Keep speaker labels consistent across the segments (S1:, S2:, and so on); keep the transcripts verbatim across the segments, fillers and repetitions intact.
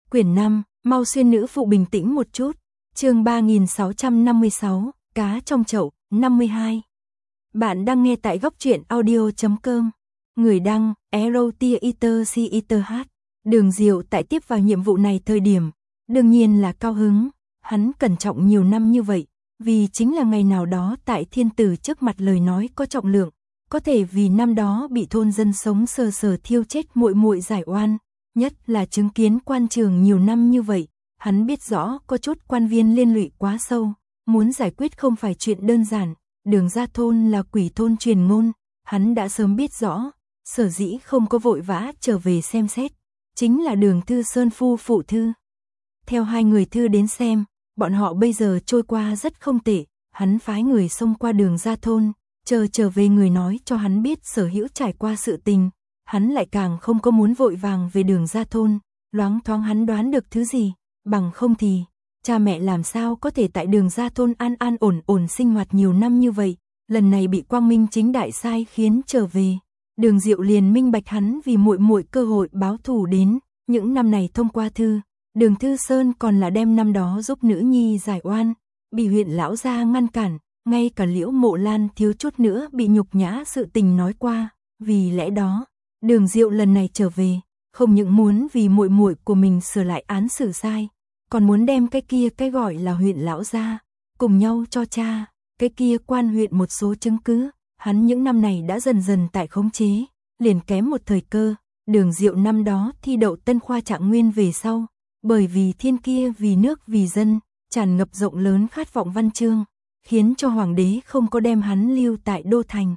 S1: Quyển năm, mau xuyên nữ phụ bình tĩnh một chút. Chương ba nghìn sáu trăm năm mươi sáu, cá trong chậu, năm mươi hai. Bạn đang nghe tại góc truyện audio chấm com. Người đăng, Erotiater Cith. Đường Diệu tại tiếp vào nhiệm vụ này thời điểm, đương nhiên là cao hứng, hắn cẩn trọng nhiều năm như vậy, vì chính là ngày nào đó tại thiên tử trước mặt lời nói có trọng lượng, có thể vì năm đó bị thôn dân sống sờ sờ thiêu chết muội muội giải oan, nhất là chứng kiến quan trường nhiều năm như vậy, hắn biết rõ có chút quan viên liên lụy quá sâu, muốn giải quyết không phải chuyện đơn giản, Đường ra thôn là quỷ thôn truyền ngôn, hắn đã sớm biết rõ, sở dĩ không có vội vã trở về xem xét, chính là Đường Thư Sơn phu phụ thư. Theo hai người thư đến xem, bọn họ bây giờ trôi qua rất không tệ, hắn phái người xông qua Đường ra thôn, chờ trở về người nói cho hắn biết sở hữu trải qua sự tình, hắn lại càng không có muốn vội vàng về Đường ra thôn, loáng thoáng hắn đoán được thứ gì, bằng không thì, cha mẹ làm sao có thể tại Đường ra thôn an an ổn ổn sinh hoạt nhiều năm như vậy, lần này bị quang minh chính đại sai khiến trở về. Đường Diệu liền minh bạch hắn vì muội muội cơ hội báo thù đến, những năm này thông qua thư, Đường Thư Sơn còn là đem năm đó giúp nữ nhi giải oan, bị huyện lão gia ngăn cản, ngay cả Liễu Mộ Lan thiếu chút nữa bị nhục nhã sự tình nói qua, vì lẽ đó, Đường Diệu lần này trở về, không những muốn vì muội muội của mình sửa lại án xử sai, còn muốn đem cái kia cái gọi là huyện lão gia cùng nhau cho cha, cái kia quan huyện một số chứng cứ. Hắn những năm này đã dần dần tại khống chế, liền kém một thời cơ, Đường Diệu năm đó thi đậu Tân khoa Trạng Nguyên về sau, bởi vì thiên kia vì nước vì dân, tràn ngập rộng lớn khát vọng văn chương, khiến cho hoàng đế không có đem hắn lưu tại đô thành,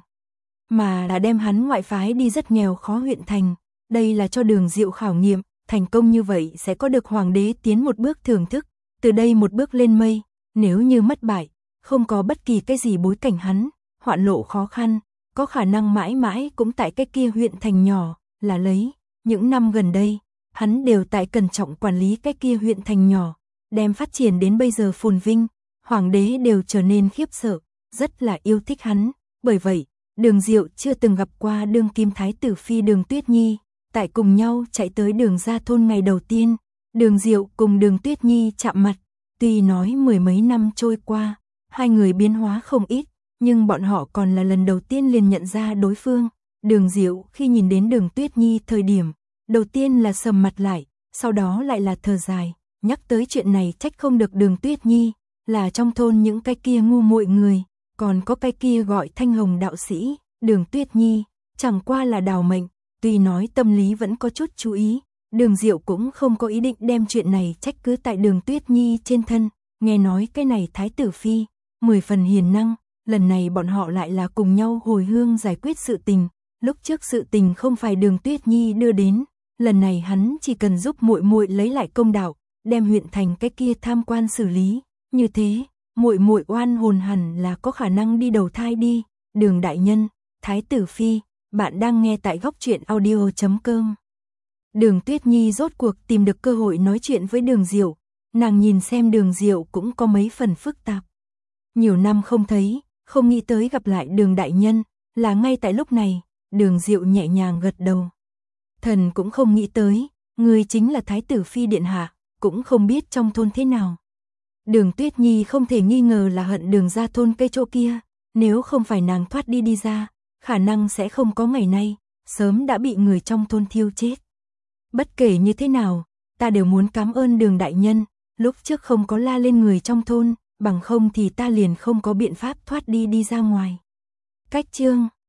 S1: mà là đem hắn ngoại phái đi rất nghèo khó huyện thành, đây là cho Đường Diệu khảo nghiệm, thành công như vậy sẽ có được hoàng đế tiến một bước thưởng thức, từ đây một bước lên mây, nếu như mất bại, không có bất kỳ cái gì bối cảnh hắn hoạn lộ khó khăn, có khả năng mãi mãi cũng tại cái kia huyện thành nhỏ, là lấy, những năm gần đây, hắn đều tại cẩn trọng quản lý cái kia huyện thành nhỏ, đem phát triển đến bây giờ phồn vinh, hoàng đế đều trở nên khiếp sợ, rất là yêu thích hắn, bởi vậy, Đường Diệu chưa từng gặp qua đương kim thái tử phi Đường Tuyết Nhi, tại cùng nhau chạy tới Đường ra thôn ngày đầu tiên, Đường Diệu cùng Đường Tuyết Nhi chạm mặt, tuy nói mười mấy năm trôi qua, hai người biến hóa không ít, nhưng bọn họ còn là lần đầu tiên liền nhận ra đối phương. Đường Diệu khi nhìn đến Đường Tuyết Nhi thời điểm, đầu tiên là sầm mặt lại, sau đó lại là thở dài, nhắc tới chuyện này trách không được Đường Tuyết Nhi, là trong thôn những cái kia ngu muội người, còn có cái kia gọi Thanh Hồng đạo sĩ, Đường Tuyết Nhi, chẳng qua là đào mệnh, tuy nói tâm lý vẫn có chút chú ý, Đường Diệu cũng không có ý định đem chuyện này trách cứ tại Đường Tuyết Nhi trên thân, nghe nói cái này thái tử phi, mười phần hiền năng. Lần này bọn họ lại là cùng nhau hồi hương giải quyết sự tình, lúc trước sự tình không phải Đường Tuyết Nhi đưa đến, lần này hắn chỉ cần giúp muội muội lấy lại công đạo, đem huyện thành cái kia tham quan xử lý, như thế, muội muội oan hồn hẳn là có khả năng đi đầu thai đi. Đường đại nhân, thái tử phi, bạn đang nghe tại góc truyện audio chấm com. Đường Tuyết Nhi rốt cuộc tìm được cơ hội nói chuyện với Đường Diệu, nàng nhìn xem Đường Diệu cũng có mấy phần phức tạp. Nhiều năm không thấy, không nghĩ tới gặp lại Đường đại nhân, là ngay tại lúc này, Đường Diệu nhẹ nhàng gật đầu. Thần cũng không nghĩ tới, người chính là thái tử phi điện hạ, cũng không biết trong thôn thế nào. Đường Tuyết Nhi không thể nghi ngờ là hận Đường ra thôn cây chỗ kia, nếu không phải nàng thoát đi đi ra, khả năng sẽ không có ngày nay, sớm đã bị người trong thôn thiêu chết. Bất kể như thế nào, ta đều muốn cảm ơn Đường đại nhân, lúc trước không có la lên người trong thôn, bằng không thì ta liền không có biện pháp thoát đi đi ra ngoài. Cách chương